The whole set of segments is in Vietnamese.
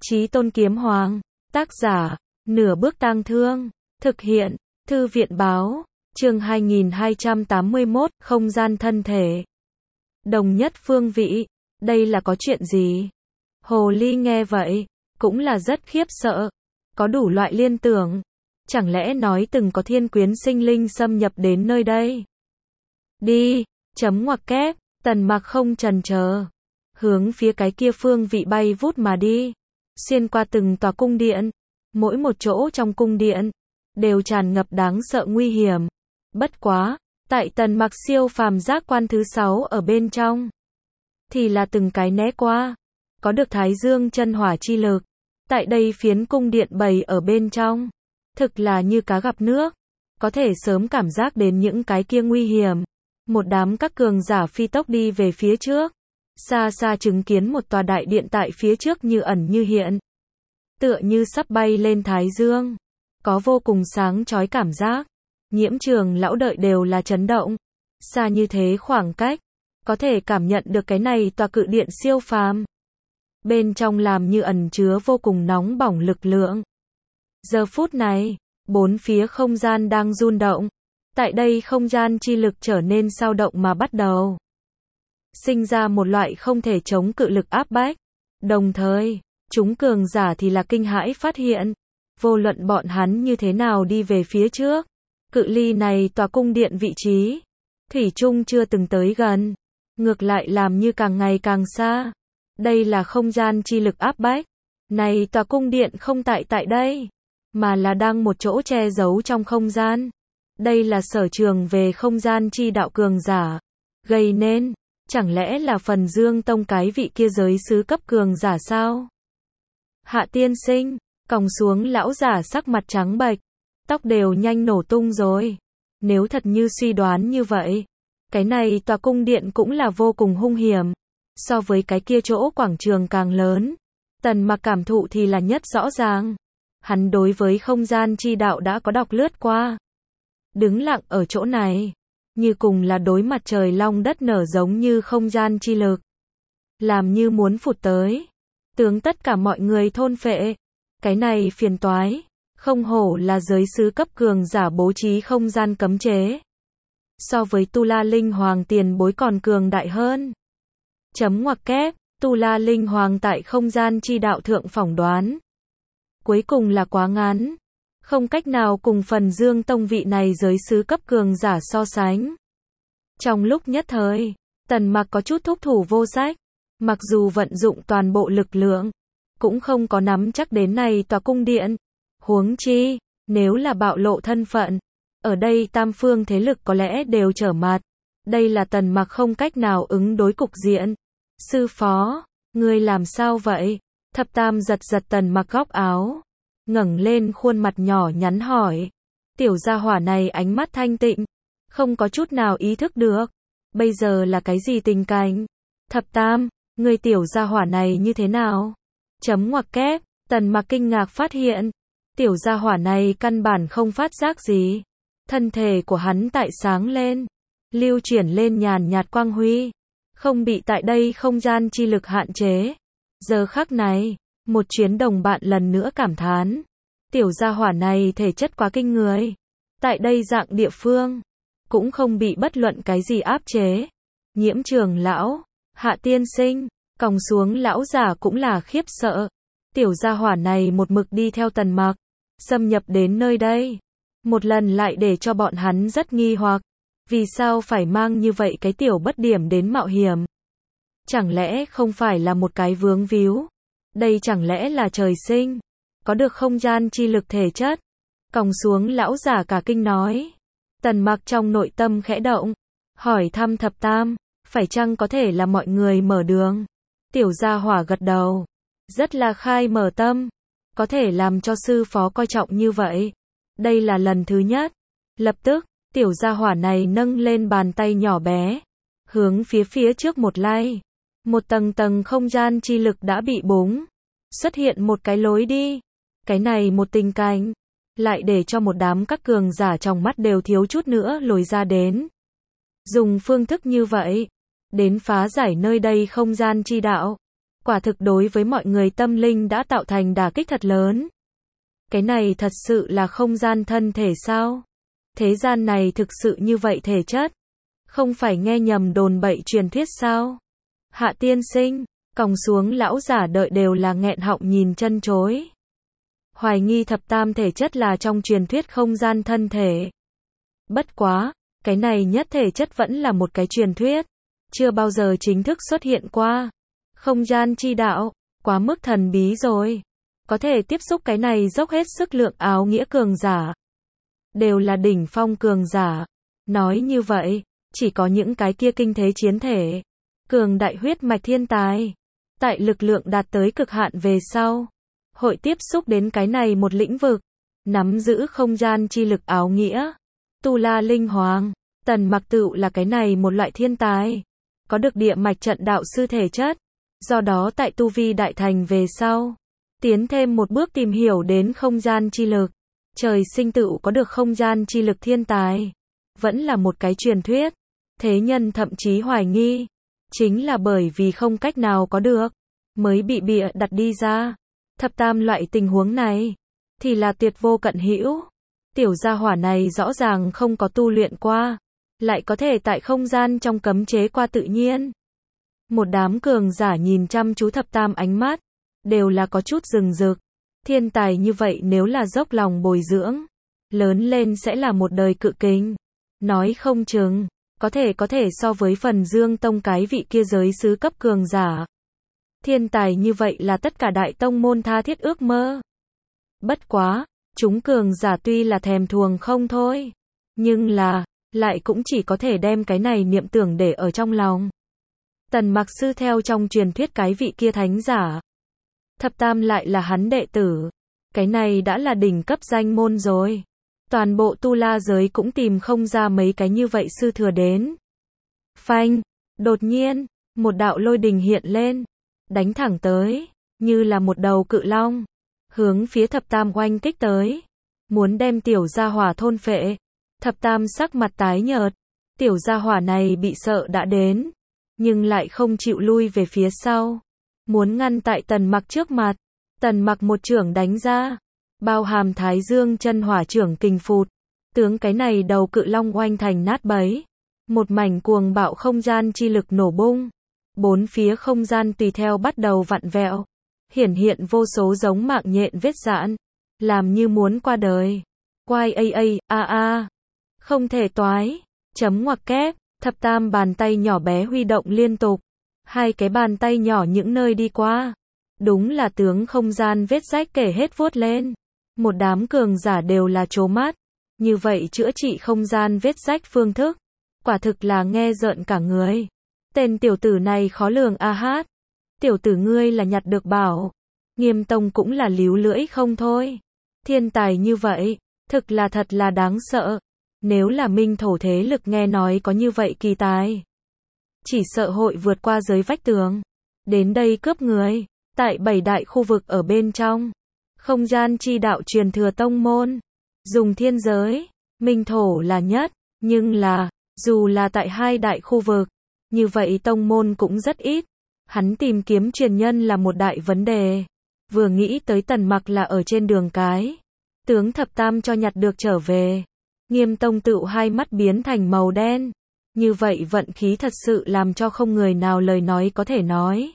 Chí Tôn Kiếm Hoàng. Tác giả, Nửa Bước Tang Thương. Thực hiện, Thư viện báo. Chương 2281, không gian thân thể. Đồng nhất phương vị. Đây là có chuyện gì? Hồ Ly nghe vậy, cũng là rất khiếp sợ. Có đủ loại liên tưởng. Chẳng lẽ nói từng có thiên quyến sinh linh xâm nhập đến nơi đây? Đi, chấm ngoặc kép, Tần Mặc không chần chờ. Hướng phía cái kia phương vị bay vút mà đi. Xuyên qua từng tòa cung điện. Mỗi một chỗ trong cung điện, đều tràn ngập đáng sợ nguy hiểm. Bất quá, tại Tần Mặc siêu phàm giác quan thứ 6 ở bên trong, thì là từng cái né qua. Có được Thái Dương chân hỏa chi lực. Tại đây phiến cung điện bày ở bên trong, thực là như cá gặp nước. Có thể sớm cảm giác đến những cái kia nguy hiểm. Một đám các cường giả phi tốc đi về phía trước. Xa xa chứng kiến một tòa đại điện tại phía trước như ẩn như hiện. Tựa như sắp bay lên Thái Dương. Có vô cùng sáng chói cảm giác. Nhiễm Trường lão đợi đều là chấn động. Xa như thế khoảng cách, có thể cảm nhận được cái này tòa cự điện siêu phàm. Bên trong làm như ẩn chứa vô cùng nóng bỏng lực lượng. Giờ phút này, bốn phía không gian đang rung động. Tại đây không gian chi lực trở nên sao động mà bắt đầu sinh ra một loại không thể chống cự lực áp bách. Đồng thời, chúng cường giả thì là kinh hãi phát hiện, vô luận bọn hắn như thế nào đi về phía trước, cự ly này tòa cung điện vị trí, thủy chung chưa từng tới gần, ngược lại làm như càng ngày càng xa. Đây là không gian chi lực áp bách. Này tòa cung điện không tại đây, mà là đang một chỗ che giấu trong không gian. Đây là sở trường về không gian chi đạo cường giả gây nên. Chẳng lẽ là Phần Dương Tông cái vị kia giới sứ cấp cường giả sao? Hạ tiên sinh, còng xuống lão giả sắc mặt trắng bệch, tóc đều nhanh nổ tung rồi. Nếu thật như suy đoán như vậy, cái này tòa cung điện cũng là vô cùng hung hiểm. So với cái kia chỗ quảng trường càng lớn, Tần Mặc cảm thụ thì là nhất rõ ràng. Hắn đối với không gian chi đạo đã có đọc lướt qua. Đứng lặng ở chỗ này, như cùng là đối mặt trời long đất nở giống như không gian chi lực. Làm như muốn phụt tới. Tướng tất cả mọi người thôn phệ. Cái này phiền toái. Không hổ là giới sứ cấp cường giả bố trí không gian cấm chế. So với Tu La Linh Hoàng tiền bối còn cường đại hơn. Chấm ngoặc kép, Tu La Linh Hoàng tại không gian chi đạo thượng phỏng đoán. Cuối cùng là quá ngắn. Không cách nào cùng Phần Dương Tông vị này giới sứ cấp cường giả so sánh. Trong lúc nhất thời, Tần Mặc có chút thúc thủ vô sách. Mặc dù vận dụng toàn bộ lực lượng, cũng không có nắm chắc đến này tòa cung điện. Huống chi, nếu là bạo lộ thân phận, ở đây tam phương thế lực có lẽ đều trở mặt. Đây là Tần Mặc không cách nào ứng đối cục diện. Sư phó, ngươi làm sao vậy? Thập Tam giật Tần Mặc góc áo, ngẩng lên khuôn mặt nhỏ nhắn hỏi. Tiểu gia hỏa này ánh mắt thanh tịnh, không có chút nào ý thức được bây giờ là cái gì tình cảnh. Thập Tam, người tiểu gia hỏa này như thế nào? Chấm ngoặc kép, Tần Mặc kinh ngạc phát hiện, tiểu gia hỏa này căn bản không phát giác gì. Thân thể của hắn tại sáng lên, lưu chuyển lên nhàn nhạt quang huy, không bị tại đây không gian chi lực hạn chế. Giờ khắc này, một chuyến đồng bạn lần nữa cảm thán, tiểu gia hỏa này thể chất quá kinh người. Tại đây dạng địa phương, cũng không bị bất luận cái gì áp chế. Nhiễm Trường lão, Hạ tiên sinh, còng xuống lão giả cũng là khiếp sợ. Tiểu gia hỏa này một mực đi theo Tần Mặc, xâm nhập đến nơi đây. Một lần lại để cho bọn hắn rất nghi hoặc. Vì sao phải mang như vậy cái tiểu bất điểm đến mạo hiểm? Chẳng lẽ không phải là một cái vướng víu? Đây chẳng lẽ là trời sinh có được không gian chi lực thể chất? Còng xuống lão giả cả kinh nói. Tần Mặc trong nội tâm khẽ động, hỏi thăm Thập Tam, phải chăng có thể là mọi người mở đường? Tiểu gia hỏa gật đầu, rất là khai mở tâm, có thể làm cho sư phó coi trọng như vậy. Đây là lần thứ nhất. Lập tức, tiểu gia hỏa này nâng lên bàn tay nhỏ bé, hướng phía trước một lay. Một tầng không gian chi lực đã bị búng, xuất hiện một cái lối đi. Cái này một tình cảnh, lại để cho một đám các cường giả trong mắt đều thiếu chút nữa lồi ra đến. Dùng phương thức như vậy, đến phá giải nơi đây không gian chi đạo. Quả thực đối với mọi người tâm linh đã tạo thành đả kích thật lớn. Cái này thật sự là không gian thân thể sao? Thế gian này thực sự như vậy thể chất? Không phải nghe nhầm đồn bậy truyền thuyết sao? Hạ tiên sinh, còng xuống lão giả đợi đều là nghẹn họng nhìn chân chối. Hoài nghi thập tam thể chất là trong truyền thuyết không gian thân thể. Bất quá, cái này nhất thể chất vẫn là một cái truyền thuyết, chưa bao giờ chính thức xuất hiện qua. Không gian chi đạo, quá mức thần bí rồi. Có thể tiếp xúc cái này dốc hết sức lượng áo nghĩa cường giả. Đều là đỉnh phong cường giả. Nói như vậy, chỉ có những cái kia kinh thế chiến thể, cường đại huyết mạch thiên tài, tại lực lượng đạt tới cực hạn về sau, hội tiếp xúc đến cái này một lĩnh vực, nắm giữ không gian chi lực áo nghĩa. Tu La Linh Hoàng, Tần Mặc tựu là cái này một loại thiên tài, có được địa mạch trận đạo sư thể chất, do đó tại tu vi đại thành về sau, tiến thêm một bước tìm hiểu đến không gian chi lực, trời sinh tựu có được không gian chi lực thiên tài, vẫn là một cái truyền thuyết. Thế nhân thậm chí hoài nghi, chính là bởi vì không cách nào có được, mới bị bịa đặt đi ra. Thập tam loại tình huống này, thì là tuyệt vô cận hữu. Tiểu gia hỏa này rõ ràng không có tu luyện qua, lại có thể tại không gian trong cấm chế qua tự nhiên. Một đám cường giả nhìn chăm chú thập tam ánh mắt, đều là có chút rừng rực. Thiên tài như vậy nếu là dốc lòng bồi dưỡng, lớn lên sẽ là một đời cự kình. Nói không chừng, có thể so với Phần Dương Tông cái vị kia giới sứ cấp cường giả. Thiên tài như vậy là tất cả đại tông môn tha thiết ước mơ. Bất quá, chúng cường giả tuy là thèm thuồng không thôi, nhưng là, lại cũng chỉ có thể đem cái này niệm tưởng để ở trong lòng. Tần Mặc sư theo trong truyền thuyết cái vị kia thánh giả. Thập tam lại là hắn đệ tử. Cái này đã là đỉnh cấp danh môn rồi. Toàn bộ tu la giới cũng tìm không ra mấy cái như vậy sư thừa đến. Phanh, đột nhiên, một đạo lôi đình hiện lên, đánh thẳng tới, như là một đầu cự long, hướng phía thập tam oanh kích tới, muốn đem tiểu gia hỏa thôn phệ. Thập tam sắc mặt tái nhợt, tiểu gia hỏa này bị sợ đã đến, nhưng lại không chịu lui về phía sau, muốn ngăn tại Tần Mặc trước mặt. Tần Mặc một chưởng đánh ra, bao hàm Thái Dương chân hỏa chưởng kình phụt, tướng cái này đầu cự long oanh thành nát bấy. Một mảnh cuồng bạo không gian chi lực nổ bung, bốn phía không gian tùy theo bắt đầu vặn vẹo, hiển hiện vô số giống mạng nhện vết rạn, làm như muốn qua đời. Quai a, không thể toái, chấm ngoặc kép, thập tam bàn tay nhỏ bé huy động liên tục, hai cái bàn tay nhỏ những nơi đi qua, đúng là tướng không gian vết rách kể hết vuốt lên. Một đám cường giả đều là trố mắt, như vậy chữa trị không gian vết rách phương thức, quả thực là nghe rợn cả người. Tên tiểu tử này khó lường a hát. Tiểu tử ngươi là nhặt được bảo. Nghiêm Tông cũng là líu lưỡi không thôi. Thiên tài như vậy, thực là thật là đáng sợ. Nếu là Minh Thổ thế lực nghe nói có như vậy kỳ tài, chỉ sợ hội vượt qua giới vách tường, đến đây cướp người. Tại 7 đại khu vực ở bên trong, không gian chi đạo truyền thừa tông môn, dùng thiên giới, Minh Thổ là nhất, nhưng là, dù là tại 2 đại khu vực, như vậy tông môn cũng rất ít. Hắn tìm kiếm truyền nhân là một đại vấn đề. Vừa nghĩ tới Tần Mặc là ở trên đường cái, tướng thập tam cho nhặt được trở về, Nghiêm Tông tựu hai mắt biến thành màu đen. Như vậy vận khí thật sự làm cho không người nào lời nói có thể nói.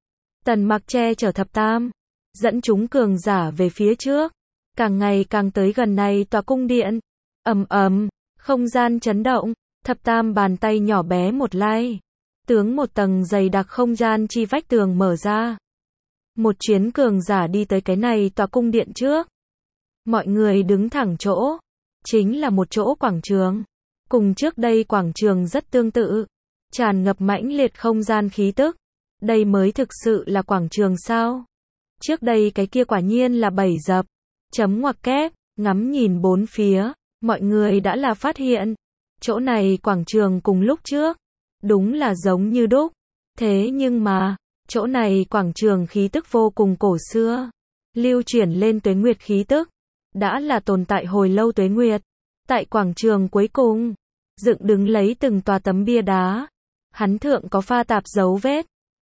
Tần Mặc che chở thập tam, dẫn chúng cường giả về phía trước, càng ngày càng tới gần này tòa cung điện. Ầm ầm, không gian chấn động, thập tam bàn tay nhỏ bé một lay, tướng một tầng dày đặc không gian chi vách tường mở ra. Một chuyến cường giả đi tới cái này tòa cung điện trước. Mọi người đứng thẳng chỗ, chính là một chỗ quảng trường. Cùng trước đây quảng trường rất tương tự, tràn ngập mãnh liệt không gian khí tức. Đây mới thực sự là quảng trường sao? Trước đây cái kia quả nhiên là bẫy dập. Chấm ngoặc kép, ngắm nhìn bốn phía, mọi người đã là phát hiện. Chỗ này quảng trường cùng lúc trước, đúng là giống như đúc. Thế nhưng mà, chỗ này quảng trường khí tức vô cùng cổ xưa, lưu chuyển lên tuế nguyệt khí tức, đã là tồn tại hồi lâu tuế nguyệt. Tại quảng trường cuối cùng, dựng đứng lấy từng tòa tấm bia đá, hắn thượng có pha tạp dấu vết,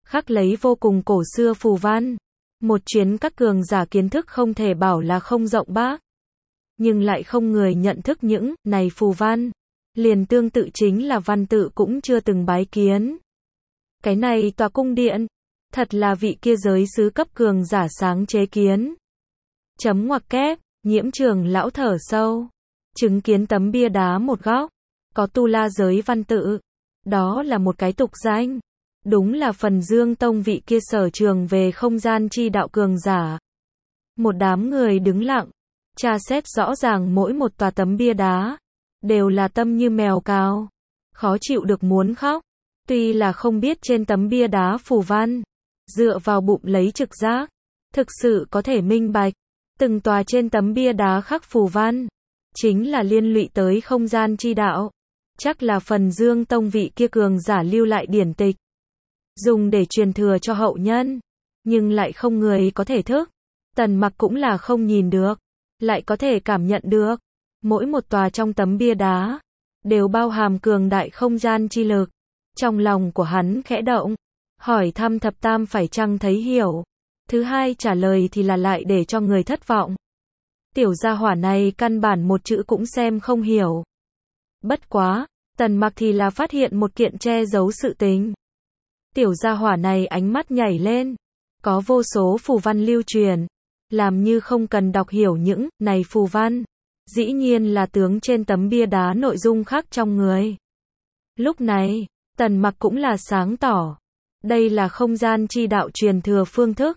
khắc lấy vô cùng cổ xưa phù văn. Một chuyến các cường giả kiến thức không thể bảo là không rộng bác. Nhưng lại không người nhận thức những này phù văn. Liền tương tự chính là văn tự cũng chưa từng bái kiến. Cái này tòa cung điện, thật là vị kia giới sứ cấp cường giả sáng chế kiến. Chấm ngoặc kép, Nhiễm Trường lão thở sâu. Chứng kiến tấm bia đá một góc, có tu la giới văn tự. Đó là một cái tục danh. Đúng là Phần Dương Tông vị kia sở trường về không gian chi đạo cường giả. Một đám người đứng lặng, tra xét rõ ràng mỗi một tòa tấm bia đá. Đều là tâm như mèo cào. Khó chịu được muốn khóc. Tuy là không biết trên tấm bia đá phù văn. Dựa vào bụng lấy trực giác. Thực sự có thể minh bạch. Từng tòa trên tấm bia đá khắc phù văn. Chính là liên lụy tới không gian chi đạo. Chắc là Phần Dương Tông vị kia cường giả lưu lại điển tịch. Dùng để truyền thừa cho hậu nhân. Nhưng lại không người có thể thức. Tần Mặc cũng là không nhìn được. Lại có thể cảm nhận được. Mỗi một tòa trong tấm bia đá. Đều bao hàm cường đại không gian chi lực. Trong lòng của hắn khẽ động. Hỏi thăm thập tam phải chăng thấy hiểu. Thứ hai trả lời thì là lại để cho người thất vọng. Tiểu gia hỏa này căn bản một chữ cũng xem không hiểu. Bất quá, Tần Mặc thì là phát hiện một kiện che giấu sự tình. Tiểu gia hỏa này ánh mắt nhảy lên. Có vô số phù văn lưu truyền. Làm như không cần đọc hiểu những này phù văn. Dĩ nhiên là tướng trên tấm bia đá nội dung khác trong người. Lúc này, Tần Mặc cũng là sáng tỏ. Đây là không gian chi đạo truyền thừa phương thức.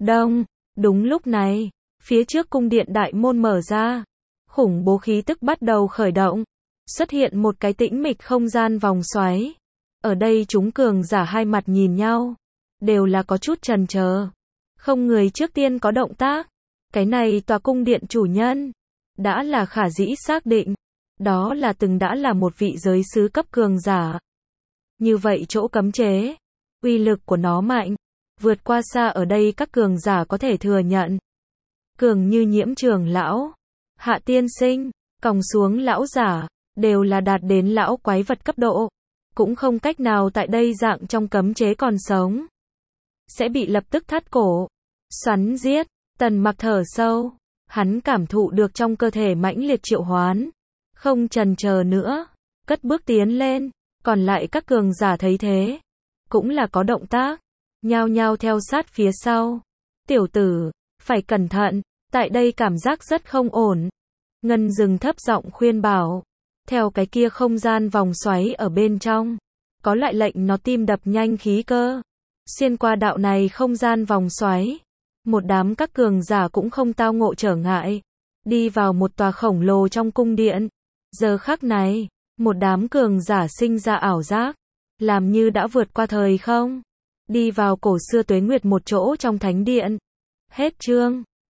Đúng lúc này, phía trước cung điện đại môn mở ra. Khủng bố khí tức bắt đầu khởi động. Xuất hiện một cái tĩnh mịch không gian vòng xoáy. Ở đây chúng cường giả hai mặt nhìn nhau. Đều là có chút chần chờ. Không người trước tiên có động tác. Cái này tòa cung điện chủ nhân. Đã là khả dĩ xác định. Đó là từng đã là một vị giới sứ cấp cường giả. Như vậy chỗ cấm chế. Uy lực của nó mạnh. Vượt qua xa ở đây các cường giả có thể thừa nhận. Cường như Nhiễm Trường lão, Hạ tiên sinh, còng xuống lão giả. Đều là đạt đến lão quái vật cấp độ. Cũng không cách nào tại đây dạng trong cấm chế còn sống. Sẽ bị lập tức thắt cổ. Xoắn giết. Tần Mặc thở sâu. Hắn cảm thụ được trong cơ thể mãnh liệt triệu hoán. Không chần chờ nữa. Cất bước tiến lên. Còn lại các cường giả thấy thế. Cũng là có động tác. Nhao nhao theo sát phía sau. Tiểu tử, phải cẩn thận. Tại đây cảm giác rất không ổn. Ngân dừng thấp giọng khuyên bảo. Theo cái kia không gian vòng xoáy ở bên trong. Có loại lệnh nó tim đập nhanh khí cơ. Xuyên qua đạo này không gian vòng xoáy. Một đám các cường giả cũng không tao ngộ trở ngại. Đi vào một tòa khổng lồ trong cung điện. Giờ khắc này, một đám cường giả sinh ra ảo giác. Làm như đã vượt qua thời không. Đi vào cổ xưa tuế nguyệt một chỗ trong thánh điện. Hết chương.